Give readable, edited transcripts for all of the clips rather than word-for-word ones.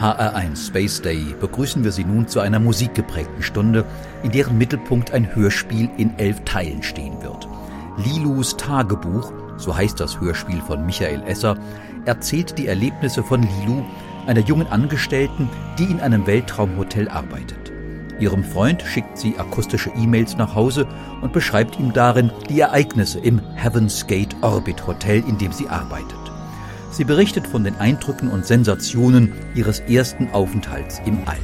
HR1 Space Day begrüßen wir Sie nun zu einer musikgeprägten Stunde, in deren Mittelpunkt ein Hörspiel in 11 Teilen stehen wird. Lilus Tagebuch, so heißt das Hörspiel von Michael Esser, erzählt die Erlebnisse von Lilu, einer jungen Angestellten, die in einem Weltraumhotel arbeitet. Ihrem Freund schickt sie akustische E-Mails nach Hause und beschreibt ihm darin die Ereignisse im Heaven's Gate Orbit Hotel, in dem sie arbeitet. Sie berichtet von den Eindrücken und Sensationen ihres ersten Aufenthalts im All.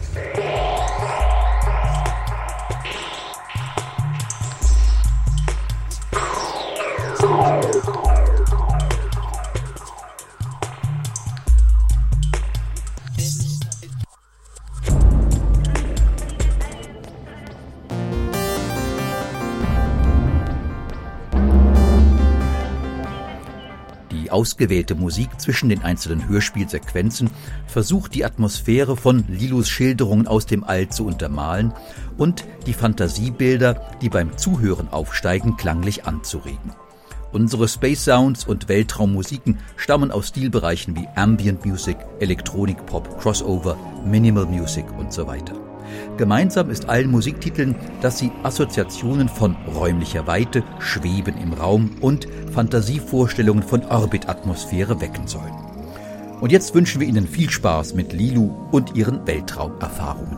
Ausgewählte Musik zwischen den einzelnen Hörspielsequenzen versucht die Atmosphäre von Lilus Schilderungen aus dem All zu untermalen und die Fantasiebilder, die beim Zuhören aufsteigen, klanglich anzuregen. Unsere Space Sounds und Weltraummusiken stammen aus Stilbereichen wie Ambient Music, Electronic Pop, Crossover, Minimal Music und so weiter. Gemeinsam ist allen Musiktiteln, dass sie Assoziationen von räumlicher Weite, Schweben im Raum und Fantasievorstellungen von Orbitatmosphäre wecken sollen. Und jetzt wünschen wir Ihnen viel Spaß mit Lilu und ihren Weltraumerfahrungen.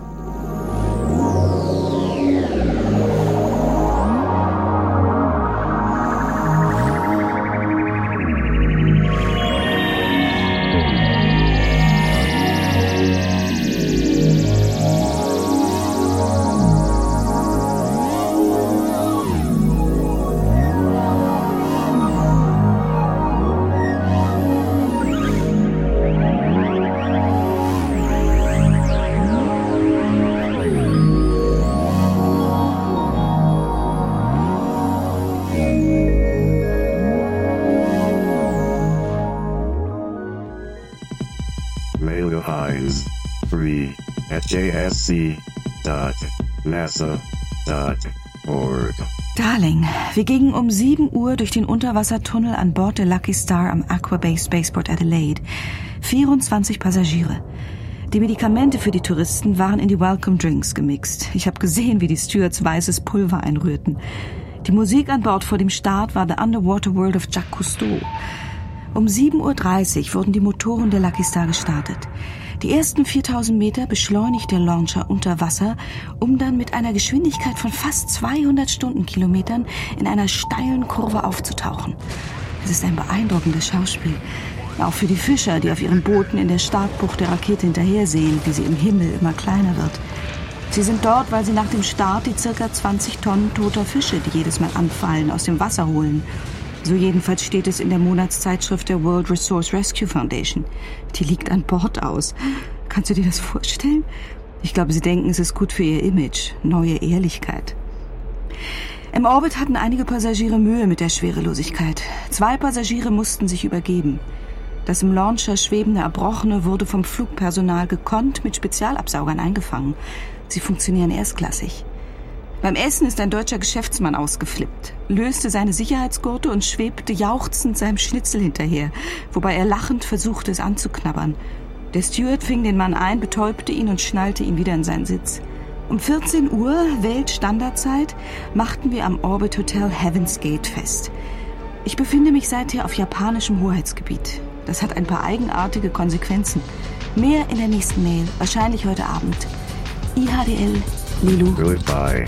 JSC.nasa.org. Darling, wir gingen um 7 Uhr durch den Unterwassertunnel an Bord der Lucky Star am Aqua Bay Spaceport Adelaide. 24 Passagiere. Die Medikamente für die Touristen waren in die Welcome Drinks gemixt. Ich habe gesehen, wie die Stewards weißes Pulver einrührten. Die Musik an Bord vor dem Start war The Underwater World of Jacques Cousteau. Um 7.30 Uhr wurden die Motoren der Lucky Star gestartet. Die ersten 4000 Meter beschleunigt der Launcher unter Wasser, um dann mit einer Geschwindigkeit von fast 200 Stundenkilometern in einer steilen Kurve aufzutauchen. Es ist ein beeindruckendes Schauspiel. Auch für die Fischer, die auf ihren Booten in der Startbucht der Rakete hinterhersehen, wie sie im Himmel immer kleiner wird. Sie sind dort, weil sie nach dem Start die ca. 20 Tonnen toter Fische, die jedes Mal anfallen, aus dem Wasser holen. So jedenfalls steht es in der Monatszeitschrift der World Resource Rescue Foundation. Die liegt an Bord aus. Kannst du dir das vorstellen? Ich glaube, sie denken, es ist gut für ihr Image. Neue Ehrlichkeit. Im Orbit hatten einige Passagiere Mühe mit der Schwerelosigkeit. 2 Passagiere mussten sich übergeben. Das im Launcher schwebende Erbrochene wurde vom Flugpersonal gekonnt mit Spezialabsaugern eingefangen. Sie funktionieren erstklassig. Beim Essen ist ein deutscher Geschäftsmann ausgeflippt, löste seine Sicherheitsgurte und schwebte jauchzend seinem Schnitzel hinterher, wobei er lachend versuchte, es anzuknabbern. Der Steward fing den Mann ein, betäubte ihn und schnallte ihn wieder in seinen Sitz. Um 14 Uhr, Weltstandardzeit, machten wir am Orbit Hotel Heaven's Gate fest. Ich befinde mich seither auf japanischem Hoheitsgebiet. Das hat ein paar eigenartige Konsequenzen. Mehr in der nächsten Mail, wahrscheinlich heute Abend. IHDL, Lilu. Goodbye.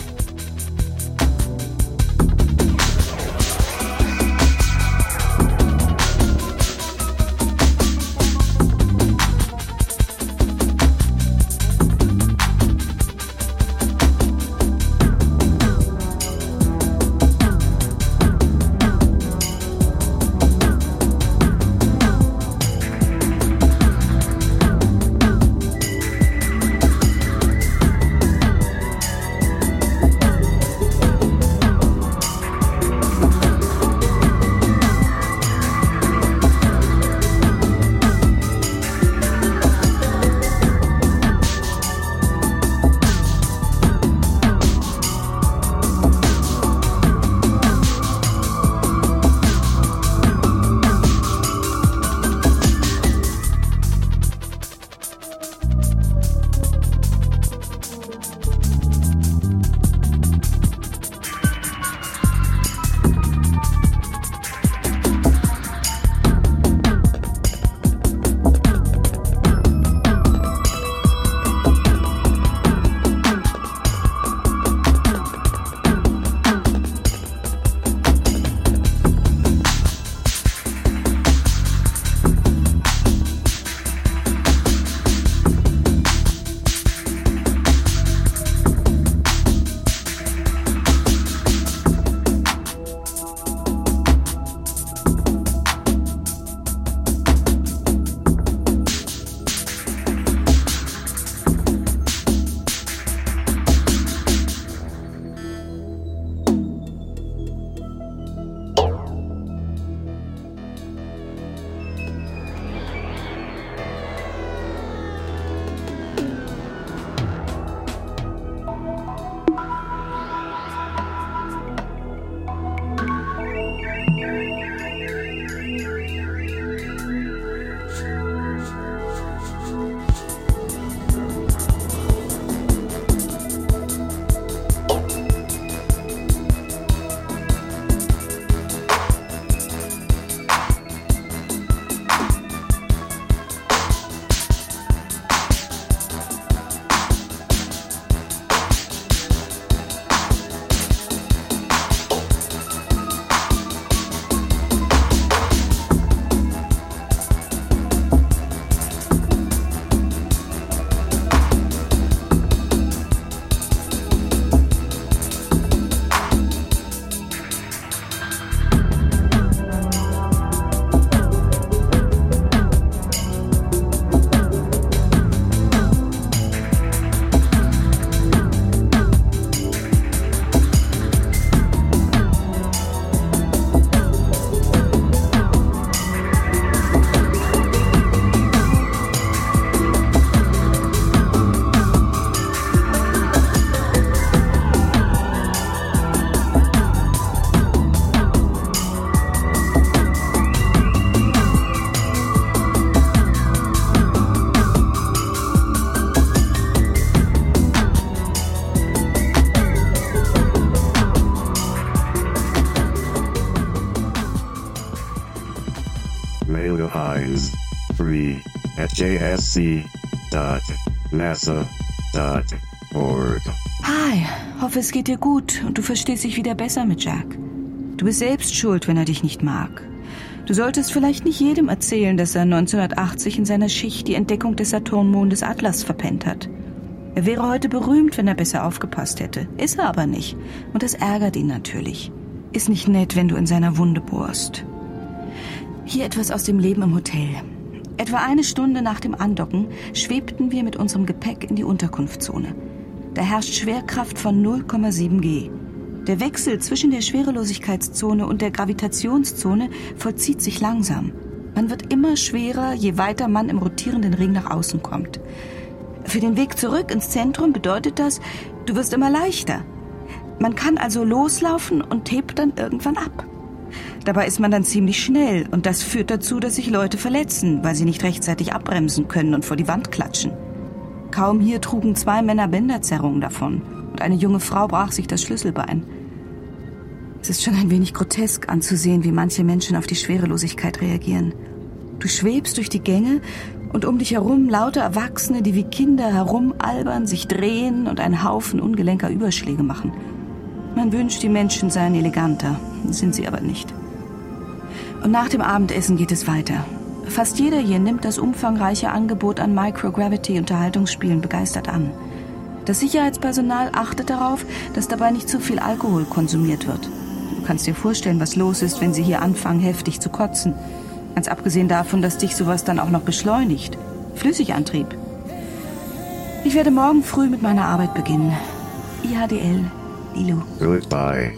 eyes free at jsc.nasa.org. Hi, hoffe es geht dir gut und du verstehst dich wieder besser mit Jack. Du bist selbst schuld, wenn er dich nicht mag. Du solltest vielleicht nicht jedem erzählen, dass er 1980 in seiner Schicht die Entdeckung des Saturnmondes Atlas verpennt hat. Er wäre heute berühmt, wenn er besser aufgepasst hätte. Ist er aber nicht. Und das ärgert ihn natürlich. Ist nicht nett, wenn du in seiner Wunde bohrst. Hier etwas aus dem Leben im Hotel. Etwa eine Stunde nach dem Andocken schwebten wir mit unserem Gepäck in die Unterkunftszone. Da herrscht Schwerkraft von 0,7 G. Der Wechsel zwischen der Schwerelosigkeitszone und der Gravitationszone vollzieht sich langsam. Man wird immer schwerer, je weiter man im rotierenden Ring nach außen kommt. Für den Weg zurück ins Zentrum bedeutet das, du wirst immer leichter. Man kann also loslaufen und hebt dann irgendwann ab. Dabei ist man dann ziemlich schnell und das führt dazu, dass sich Leute verletzen, weil sie nicht rechtzeitig abbremsen können und vor die Wand klatschen. Kaum hier trugen 2 Männer Bänderzerrungen davon und eine junge Frau brach sich das Schlüsselbein. Es ist schon ein wenig grotesk anzusehen, wie manche Menschen auf die Schwerelosigkeit reagieren. Du schwebst durch die Gänge und um dich herum lauter Erwachsene, die wie Kinder herumalbern, sich drehen und einen Haufen ungelenker Überschläge machen. Man wünscht, die Menschen seien eleganter, sind sie aber nicht. Und nach dem Abendessen geht es weiter. Fast jeder hier nimmt das umfangreiche Angebot an Microgravity-Unterhaltungsspielen begeistert an. Das Sicherheitspersonal achtet darauf, dass dabei nicht zu viel Alkohol konsumiert wird. Du kannst dir vorstellen, was los ist, wenn sie hier anfangen, heftig zu kotzen. Ganz abgesehen davon, dass dich sowas dann auch noch beschleunigt. Flüssigantrieb. Ich werde morgen früh mit meiner Arbeit beginnen. IHDL, Lilu. Goodbye.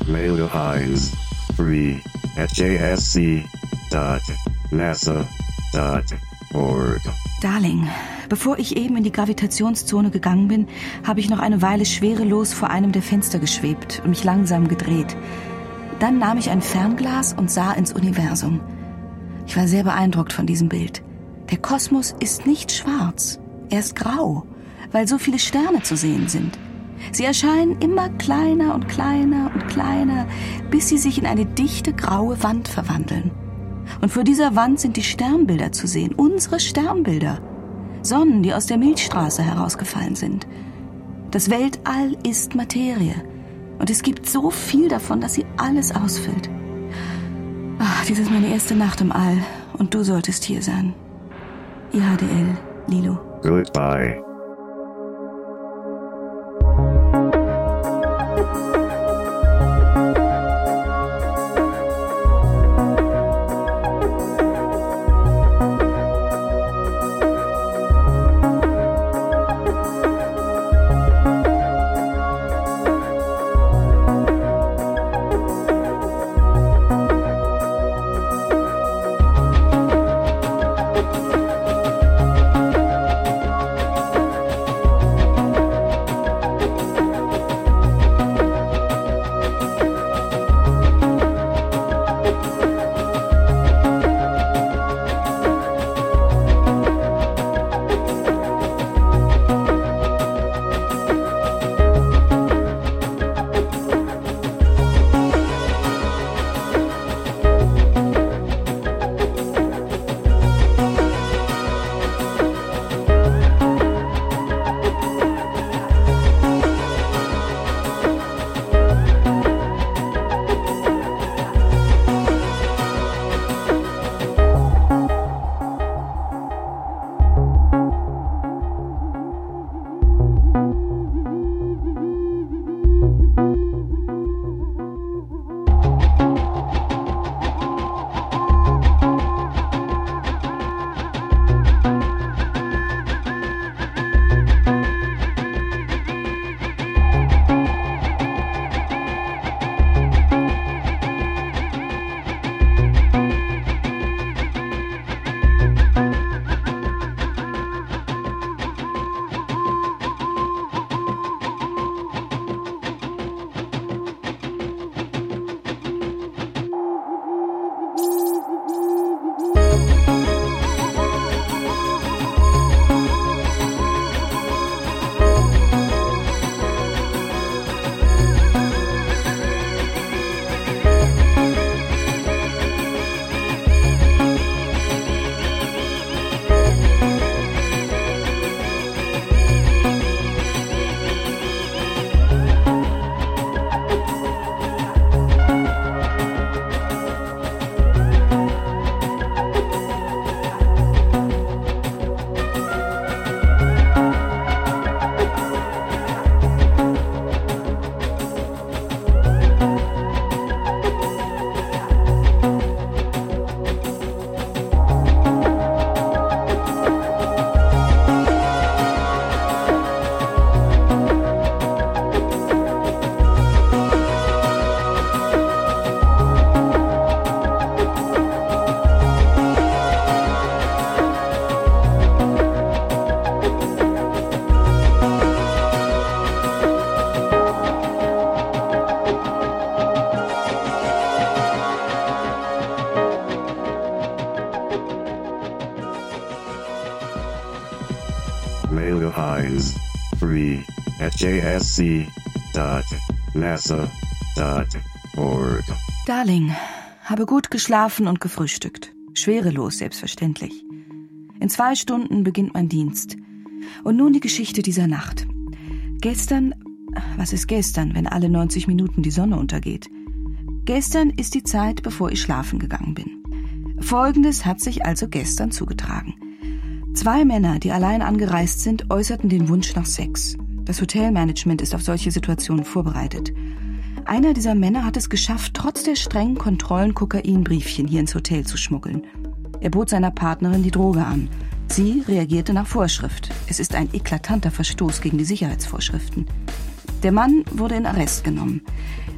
Mail Hines 3 at jsc.nasa.org. Darling, bevor ich eben in die Gravitationszone gegangen bin, habe ich noch eine Weile schwerelos vor einem der Fenster geschwebt und mich langsam gedreht. Dann nahm ich ein Fernglas und sah ins Universum. Ich war sehr beeindruckt von diesem Bild. Der Kosmos ist nicht schwarz, er ist grau, weil so viele Sterne zu sehen sind. Sie erscheinen immer kleiner und kleiner und kleiner, bis sie sich in eine dichte graue Wand verwandeln. Und vor dieser Wand sind die Sternbilder zu sehen, unsere Sternbilder. Sonnen, die aus der Milchstraße herausgefallen sind. Das Weltall ist Materie. Und es gibt so viel davon, dass sie alles ausfüllt. Ach, dies ist meine erste Nacht im All. Und du solltest hier sein. IHDL, Lilo. Goodbye. Mail Hines 3 at jsc.nasa.org. Darling, habe gut geschlafen und gefrühstückt. Schwerelos, selbstverständlich. In 2 Stunden beginnt mein Dienst. Und nun die Geschichte dieser Nacht. Gestern, was ist gestern, wenn alle 90 Minuten die Sonne untergeht? Gestern ist die Zeit, bevor ich schlafen gegangen bin. Folgendes hat sich also gestern zugetragen. 2 Männer, die allein angereist sind, äußerten den Wunsch nach Sex. Das Hotelmanagement ist auf solche Situationen vorbereitet. Einer dieser Männer hat es geschafft, trotz der strengen Kontrollen Kokainbriefchen hier ins Hotel zu schmuggeln. Er bot seiner Partnerin die Droge an. Sie reagierte nach Vorschrift. Es ist ein eklatanter Verstoß gegen die Sicherheitsvorschriften. Der Mann wurde in Arrest genommen.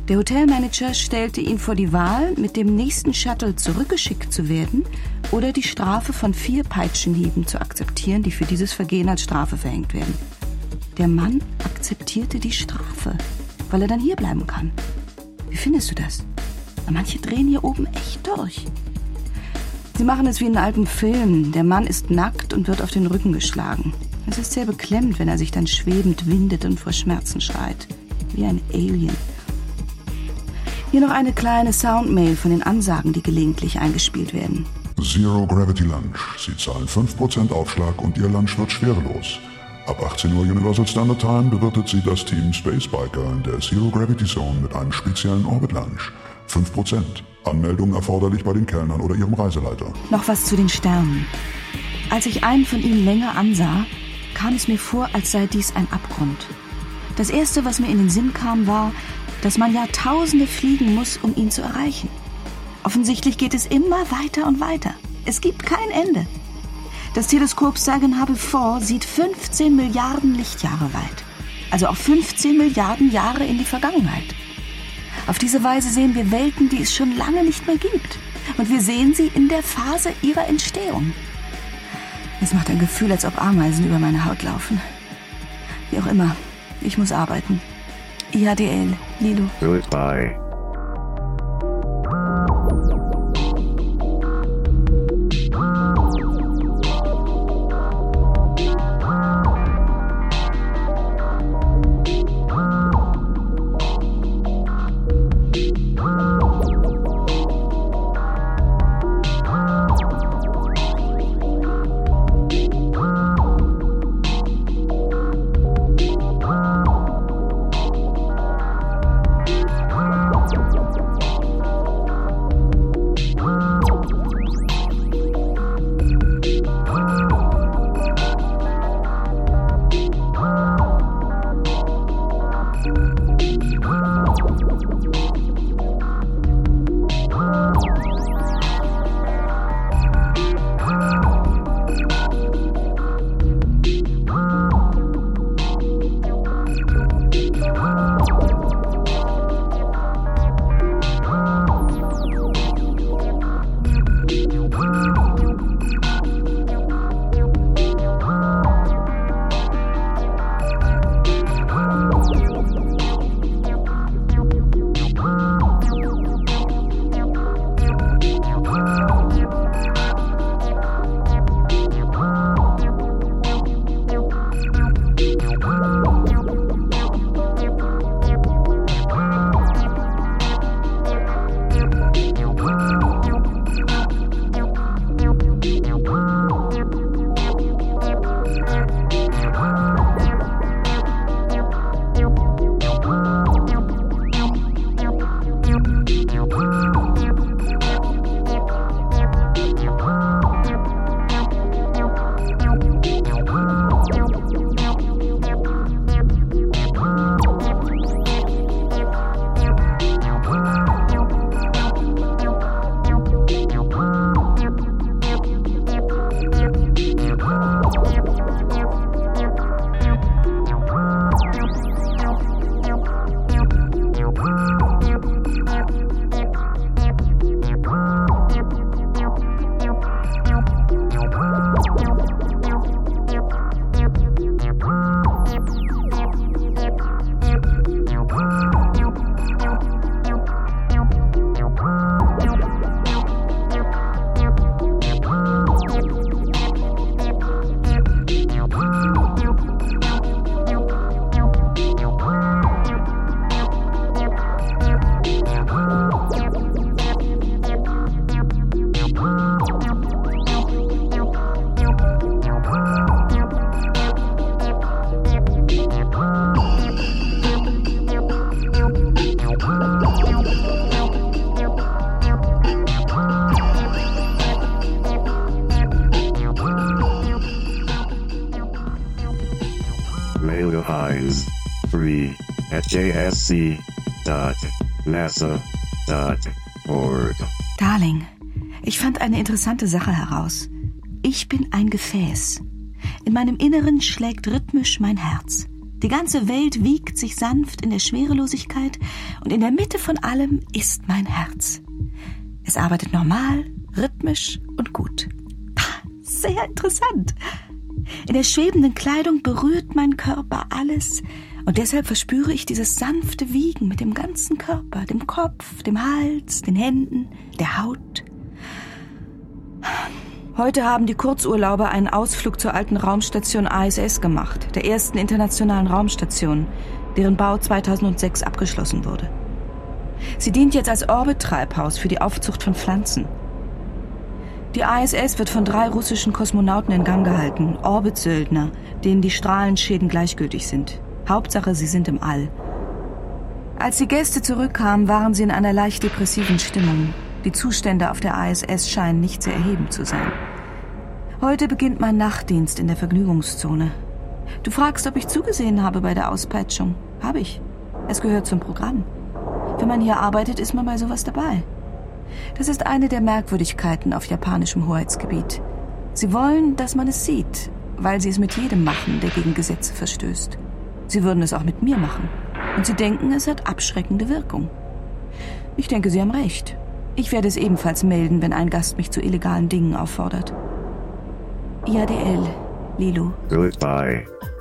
Der Hotelmanager stellte ihn vor die Wahl, mit dem nächsten Shuttle zurückgeschickt zu werden oder die Strafe von 4 Peitschenhieben zu akzeptieren, die für dieses Vergehen als Strafe verhängt werden. Der Mann akzeptierte die Strafe, weil er dann hier bleiben kann. Wie findest du das? Manche drehen hier oben echt durch. Sie machen es wie in alten Filmen. Der Mann ist nackt und wird auf den Rücken geschlagen. Es ist sehr beklemmend, wenn er sich dann schwebend windet und vor Schmerzen schreit. Wie ein Alien. Hier noch eine kleine Soundmail von den Ansagen, die gelegentlich eingespielt werden. Zero Gravity Lunch. Sie zahlen 5% Aufschlag und Ihr Lunch wird schwerelos. Ab 18 Uhr Universal Standard Time bewirtet Sie das Team Space Biker in der Zero Gravity Zone mit einem speziellen Orbit Lunch. 5%. Anmeldung erforderlich bei den Kellnern oder Ihrem Reiseleiter. Noch was zu den Sternen. Als ich einen von ihnen länger ansah, kam es mir vor, als sei dies ein Abgrund. Das Erste, was mir in den Sinn kam, war, dass man Jahrtausende fliegen muss, um ihn zu erreichen. Offensichtlich geht es immer weiter und weiter. Es gibt kein Ende. Das Teleskop Sagan Hubble 4 sieht 15 Milliarden Lichtjahre weit. Also auch 15 Milliarden Jahre in die Vergangenheit. Auf diese Weise sehen wir Welten, die es schon lange nicht mehr gibt. Und wir sehen sie in der Phase ihrer Entstehung. Es macht ein Gefühl, als ob Ameisen über meine Haut laufen. Wie auch immer, ich muss arbeiten. IHDL, Lilo. Goodbye. JSC.nasa.org. Darling, ich fand eine interessante Sache heraus. Ich bin ein Gefäß. In meinem Inneren schlägt rhythmisch mein Herz. Die ganze Welt wiegt sich sanft in der Schwerelosigkeit und in der Mitte von allem ist mein Herz. Es arbeitet normal, rhythmisch und gut. Sehr interessant. In der schwebenden Kleidung berührt mein Körper alles und deshalb verspüre ich dieses sanfte Wiegen mit dem ganzen Körper, dem Kopf, dem Hals, den Händen, der Haut. Heute haben die Kurzurlauber einen Ausflug zur alten Raumstation ISS gemacht, der ersten internationalen Raumstation, deren Bau 2006 abgeschlossen wurde. Sie dient jetzt als Orbit-Treibhaus für die Aufzucht von Pflanzen. Die ISS wird von 3 russischen Kosmonauten in Gang gehalten, Orbitsöldner, denen die Strahlenschäden gleichgültig sind. Hauptsache, sie sind im All. Als die Gäste zurückkamen, waren sie in einer leicht depressiven Stimmung. Die Zustände auf der ISS scheinen nicht sehr erhebend zu sein. Heute beginnt mein Nachtdienst in der Vergnügungszone. Du fragst, ob ich zugesehen habe bei der Auspeitschung. Habe ich. Es gehört zum Programm. Wenn man hier arbeitet, ist man bei sowas dabei. Das ist eine der Merkwürdigkeiten auf japanischem Hoheitsgebiet. Sie wollen, dass man es sieht, weil sie es mit jedem machen, der gegen Gesetze verstößt. Sie würden es auch mit mir machen. Und sie denken, es hat abschreckende Wirkung. Ich denke, sie haben recht. Ich werde es ebenfalls melden, wenn ein Gast mich zu illegalen Dingen auffordert. IADL, Lilo. Goodbye.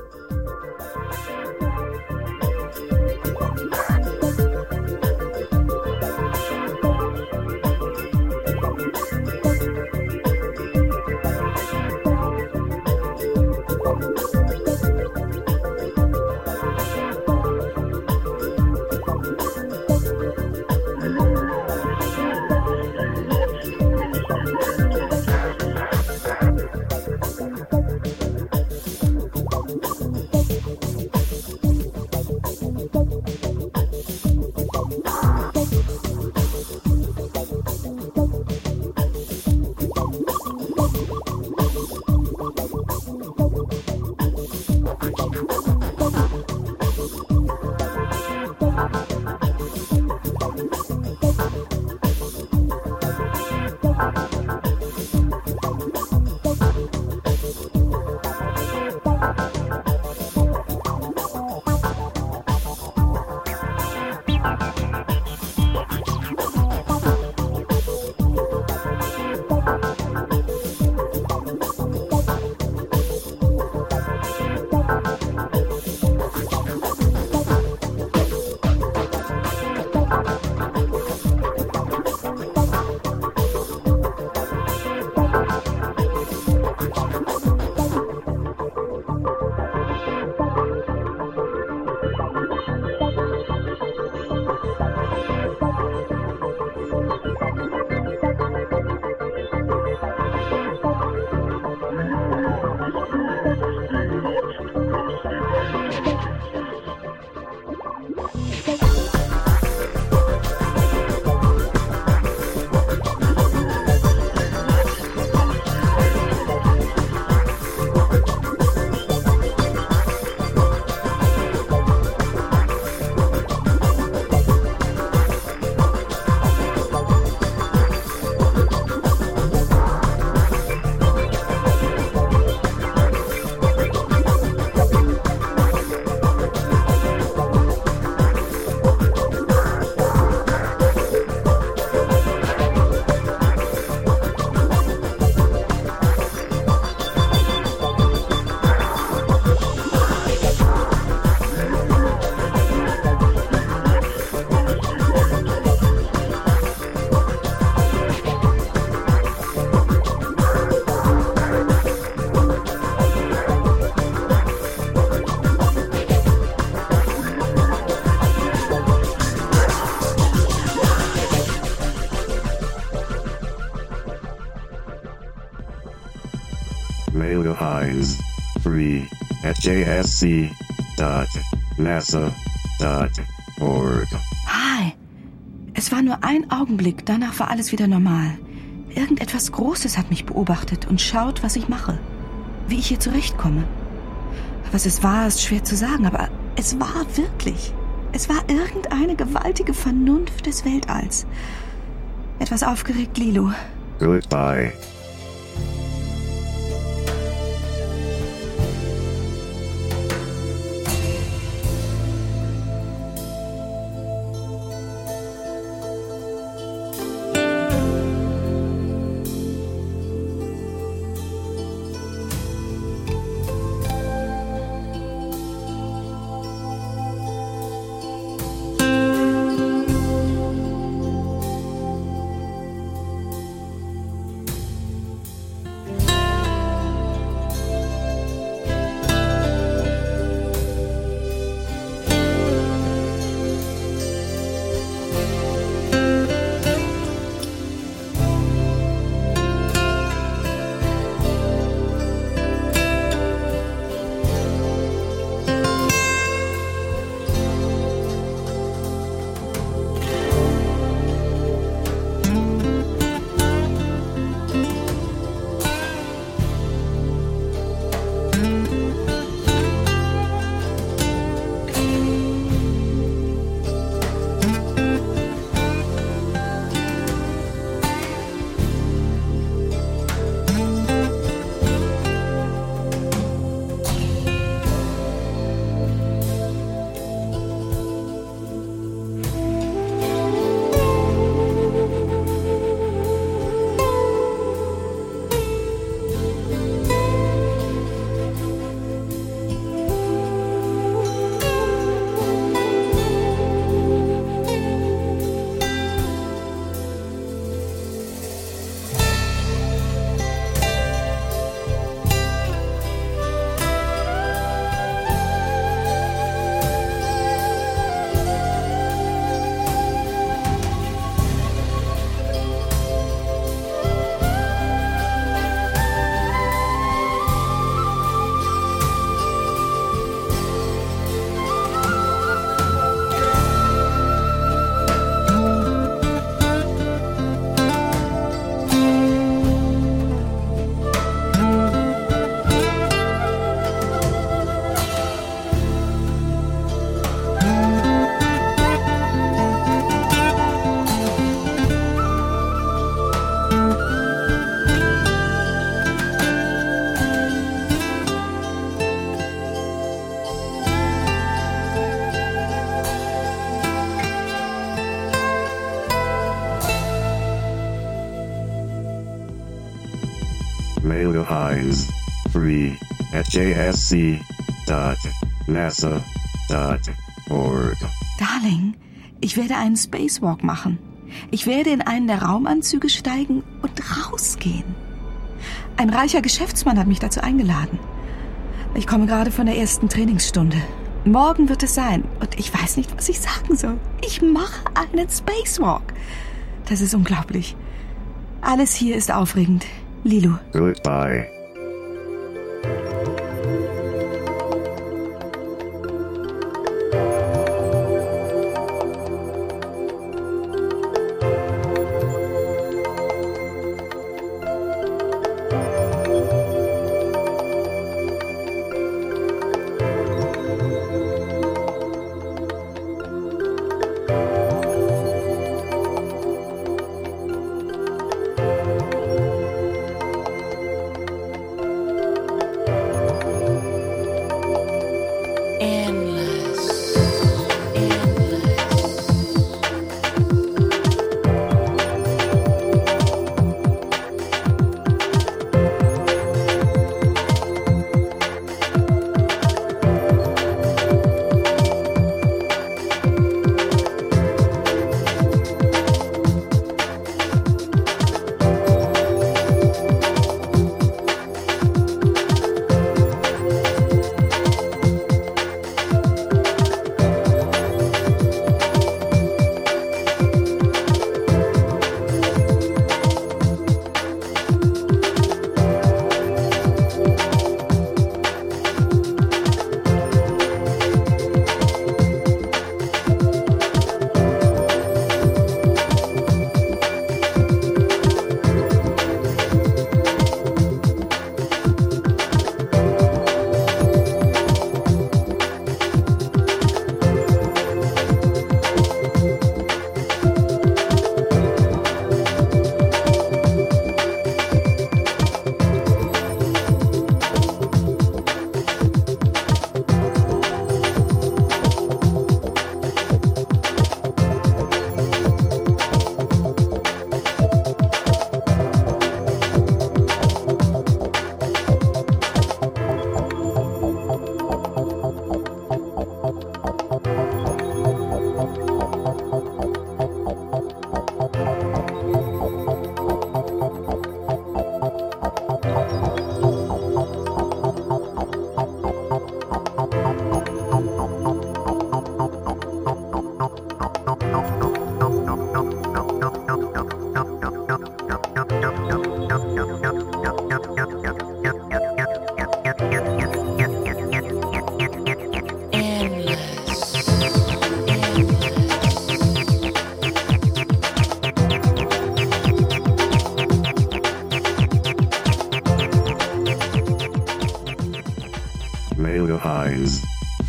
Mail Hines 3 at jsc.nasa.org. Hi. Es war nur ein Augenblick, danach war alles wieder normal. Irgendetwas Großes hat mich beobachtet und schaut, was ich mache. Wie ich hier zurechtkomme. Was es war, ist schwer zu sagen, aber es war wirklich. Es war irgendeine gewaltige Vernunft des Weltalls. Etwas aufgeregt, Lilo. Goodbye. Mail to Heinz. Free at jsc.nasa.org. Darling, ich werde einen Spacewalk machen. Ich werde in einen der Raumanzüge steigen und rausgehen. Ein reicher Geschäftsmann hat mich dazu eingeladen. Ich komme gerade von der ersten Trainingsstunde. Morgen wird es sein und ich weiß nicht, was ich sagen soll. Ich mache einen Spacewalk. Das ist unglaublich. Alles hier ist aufregend. Lilu. Goodbye.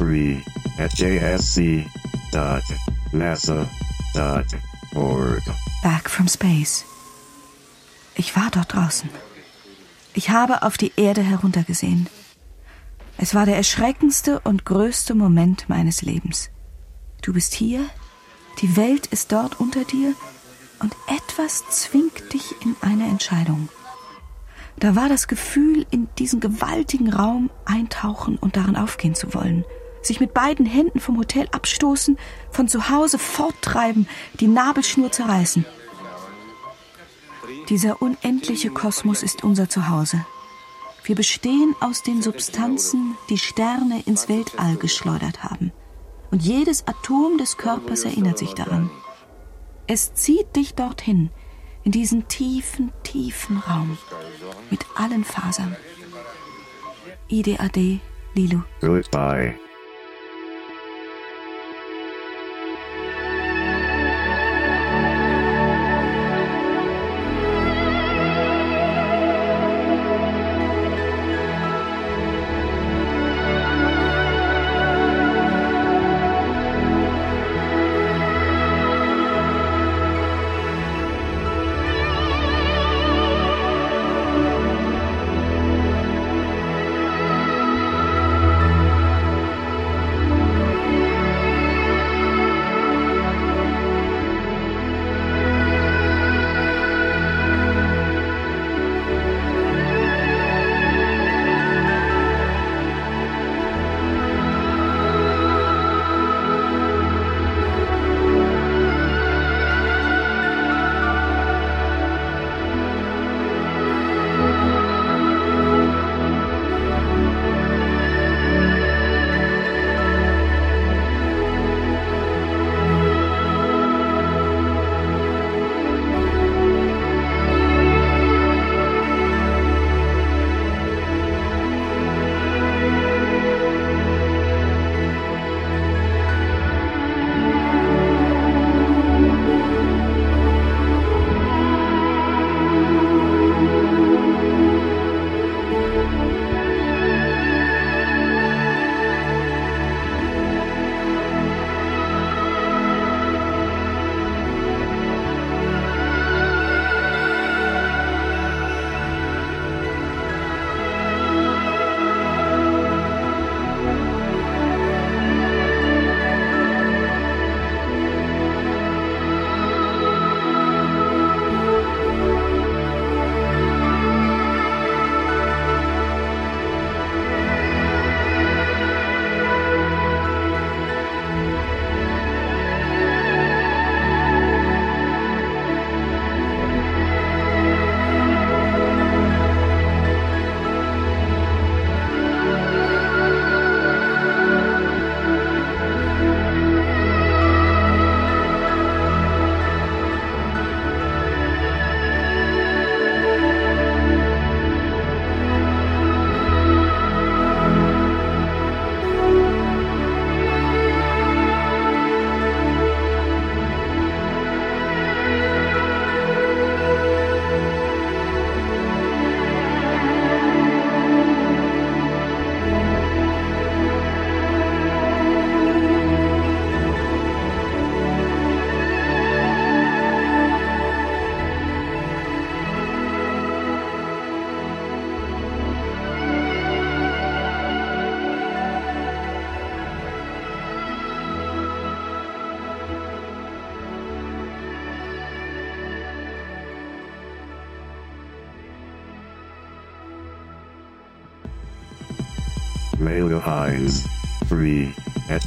free at jsc.nasa.org. Back from Space. Ich war dort draußen. Ich habe auf die Erde heruntergesehen. Es war der erschreckendste und größte Moment meines Lebens. Du bist hier, die Welt ist dort unter dir und etwas zwingt dich in eine Entscheidung. Da war das Gefühl, in diesen gewaltigen Raum eintauchen und darin aufgehen zu wollen. Sich mit beiden Händen vom Hotel abstoßen, von zu Hause forttreiben, die Nabelschnur zerreißen. Dieser unendliche Kosmos ist unser Zuhause. Wir bestehen aus den Substanzen, die Sterne ins Weltall geschleudert haben. Und jedes Atom des Körpers erinnert sich daran. Es zieht dich dorthin, in diesen tiefen, tiefen Raum, mit allen Fasern. IDAD, Lilu. Goodbye. Mail your eyes free at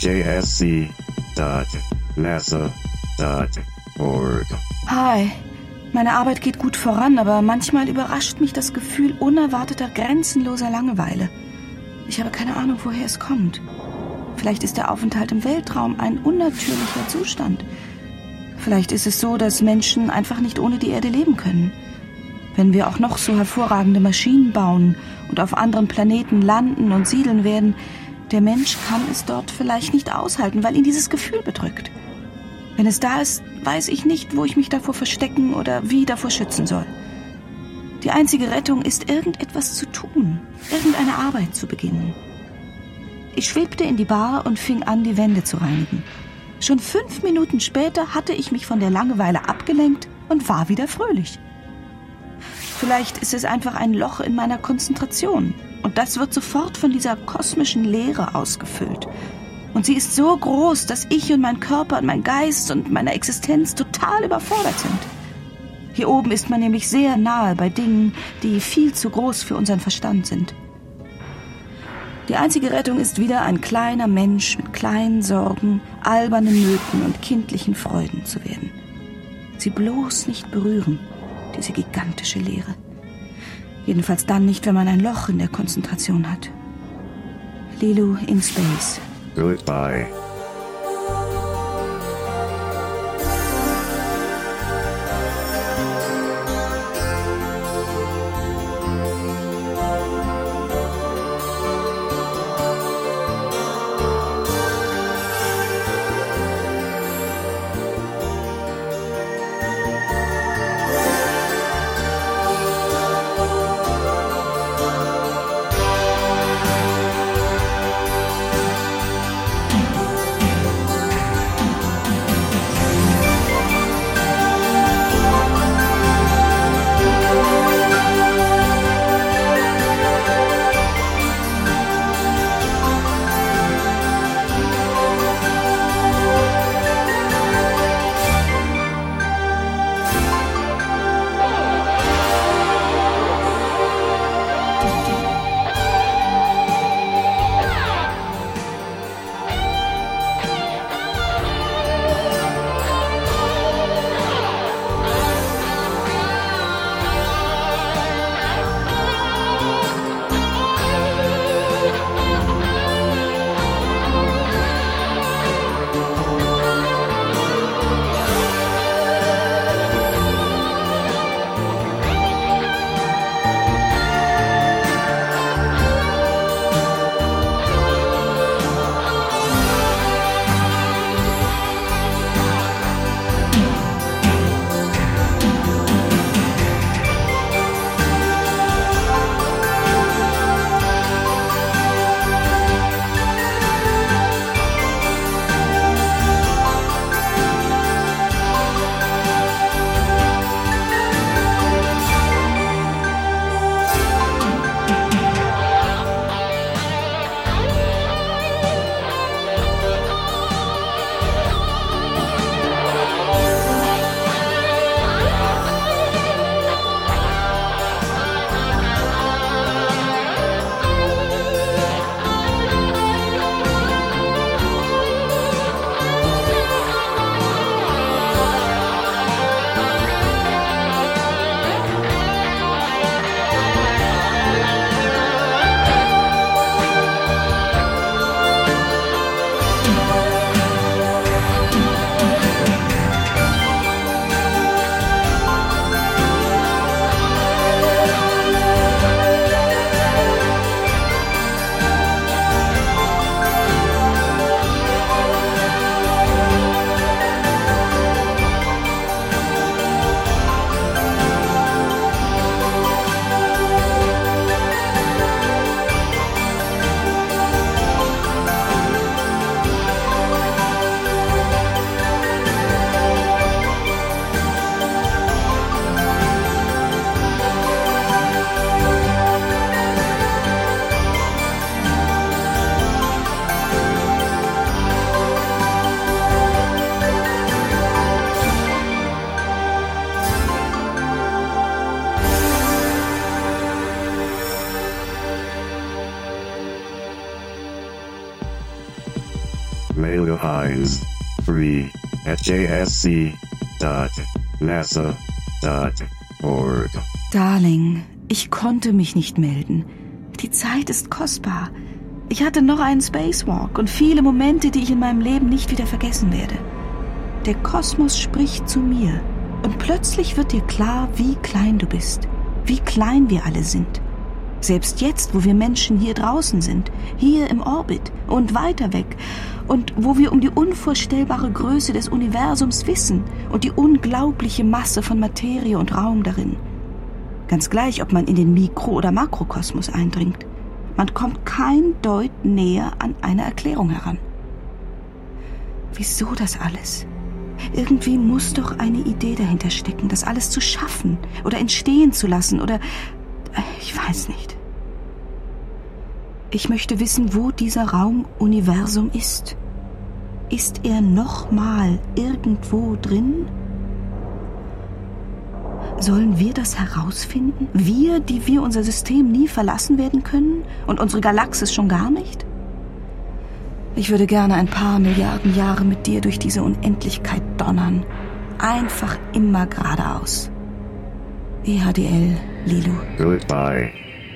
jsc.nasa.org. Hi, meine Arbeit geht gut voran, aber manchmal überrascht mich das Gefühl unerwarteter, grenzenloser Langeweile. Ich habe keine Ahnung, woher es kommt. Vielleicht ist der Aufenthalt im Weltraum ein unnatürlicher Zustand. Vielleicht ist es so, dass Menschen einfach nicht ohne die Erde leben können. Wenn wir auch noch so hervorragende Maschinen bauen und auf anderen Planeten landen und siedeln werden, der Mensch kann es dort vielleicht nicht aushalten, weil ihn dieses Gefühl bedrückt. Wenn es da ist, weiß ich nicht, wo ich mich davor verstecken oder wie davor schützen soll. Die einzige Rettung ist, irgendetwas zu tun, irgendeine Arbeit zu beginnen. Ich schwebte in die Bar und fing an, die Wände zu reinigen. Schon 5 Minuten später hatte ich mich von der Langeweile abgelenkt und war wieder fröhlich. Vielleicht ist es einfach ein Loch in meiner Konzentration. Und das wird sofort von dieser kosmischen Leere ausgefüllt. Und sie ist so groß, dass ich und mein Körper und mein Geist und meine Existenz total überfordert sind. Hier oben ist man nämlich sehr nahe bei Dingen, die viel zu groß für unseren Verstand sind. Die einzige Rettung ist wieder ein kleiner Mensch mit kleinen Sorgen, albernen Nöten und kindlichen Freuden zu werden. Sie bloß nicht berühren, diese gigantische Leere. Jedenfalls dann nicht, wenn man ein Loch in der Konzentration hat. Lilu in Space. Goodbye. Mail to Heinz. Free at jsc.nasa.org. Darling, ich konnte mich nicht melden. Die Zeit ist kostbar. Ich hatte noch einen Spacewalk und viele Momente, die ich in meinem Leben nicht wieder vergessen werde. Der Kosmos spricht zu mir und plötzlich wird dir klar, wie klein du bist, wie klein wir alle sind. Selbst jetzt, wo wir Menschen hier draußen sind, hier im Orbit und weiter weg und wo wir um die unvorstellbare Größe des Universums wissen und die unglaubliche Masse von Materie und Raum darin. Ganz gleich, ob man in den Mikro- oder Makrokosmos eindringt. Man kommt kein Deut näher an eine Erklärung heran. Wieso das alles? Irgendwie muss doch eine Idee dahinter stecken, das alles zu schaffen oder entstehen zu lassen oder... Ich weiß nicht. Ich möchte wissen, wo dieser Raum Universum ist. Ist er nochmal irgendwo drin? Sollen wir das herausfinden? Wir, die wir unser System nie verlassen werden können und unsere Galaxis schon gar nicht? Ich würde gerne ein paar Milliarden Jahre mit dir durch diese Unendlichkeit donnern. Einfach immer geradeaus. EHDL, Lilu. Goodbye.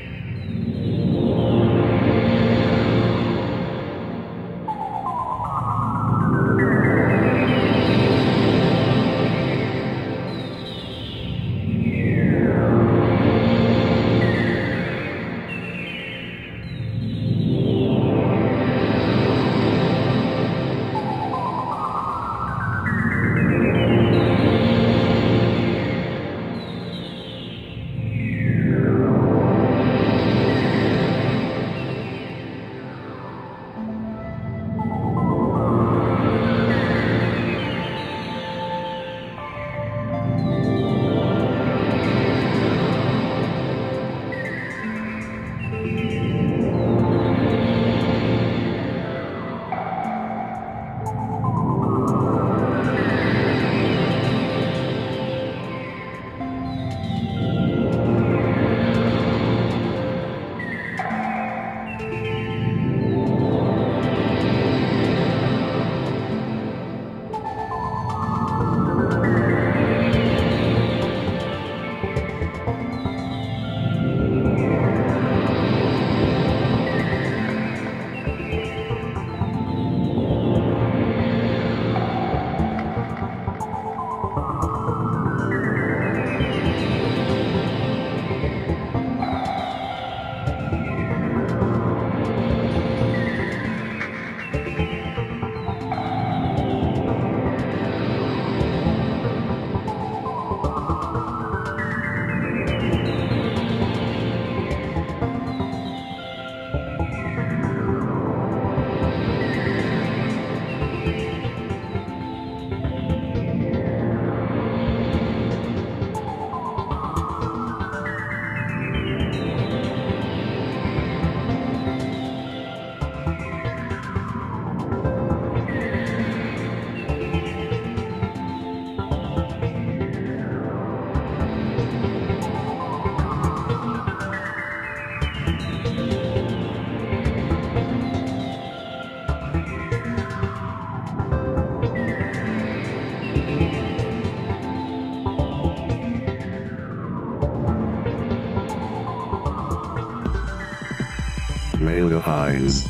Mail to Heinz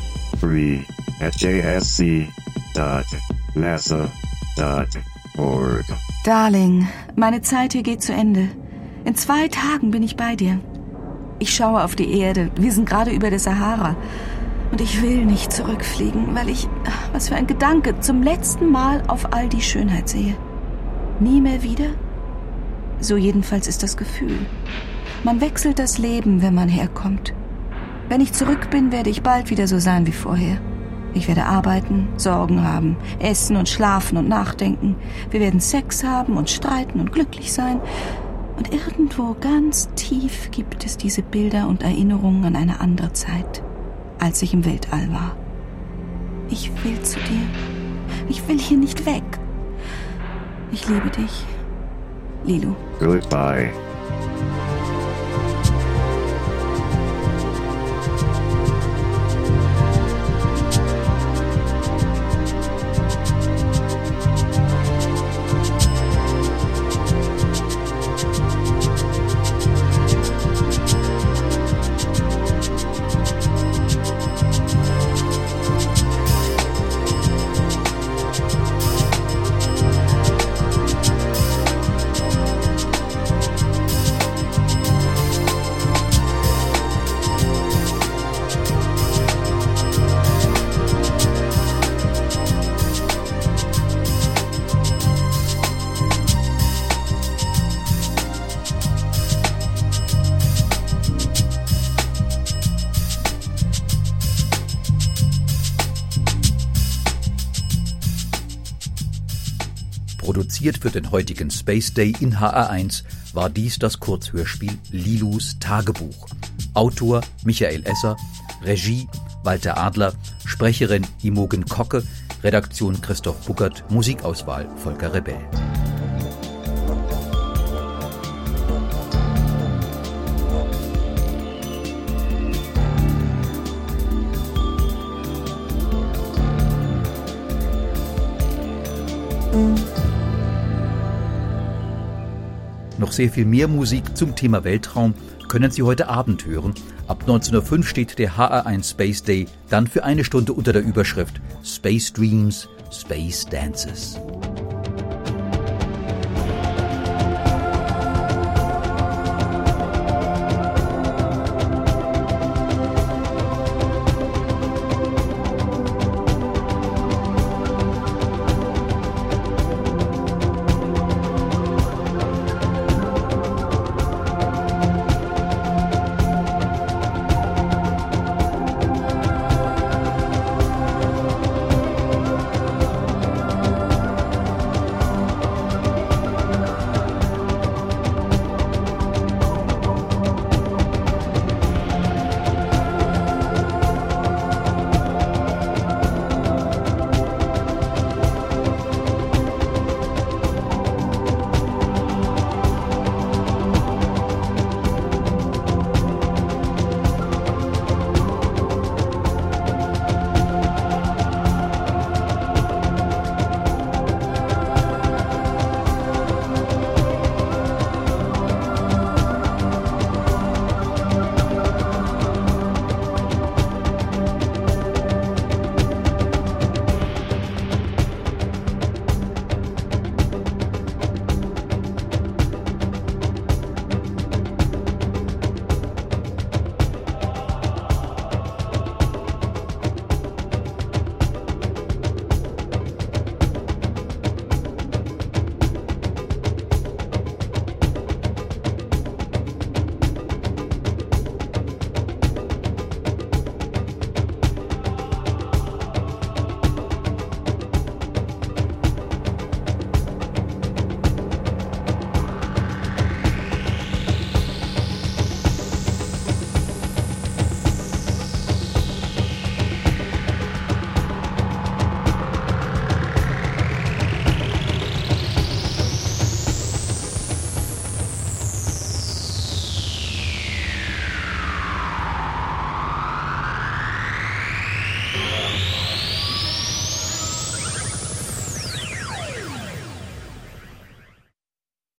3@jsc.nasa.org. Darling, meine Zeit hier geht zu Ende. In 2 Tagen bin ich bei dir. Ich schaue auf die Erde. Wir sind gerade über der Sahara. Und ich will nicht zurückfliegen, weil ich, was für ein Gedanke, zum letzten Mal auf all die Schönheit sehe. Nie mehr wieder? So jedenfalls ist das Gefühl. Man wechselt das Leben, wenn man herkommt. Wenn ich zurück bin, werde ich bald wieder so sein wie vorher. Ich werde arbeiten, Sorgen haben, essen und schlafen und nachdenken. Wir werden Sex haben und streiten und glücklich sein. Und irgendwo ganz tief gibt es diese Bilder und Erinnerungen an eine andere Zeit, als ich im Weltall war. Ich will zu dir. Ich will hier nicht weg. Ich liebe dich, Lilu. Goodbye. Produziert für den heutigen Space Day in HR1 war dies das Kurzhörspiel Lilus Tagebuch. Autor Michael Esser, Regie Walter Adler, Sprecherin Imogen Kocke, Redaktion Christoph Buckert, Musikauswahl Volker Rebell. Noch sehr viel mehr Musik zum Thema Weltraum können Sie heute Abend hören. Ab 19:05 Uhr steht der HR1 Space Day dann für eine Stunde unter der Überschrift Space Dreams, Space Dances.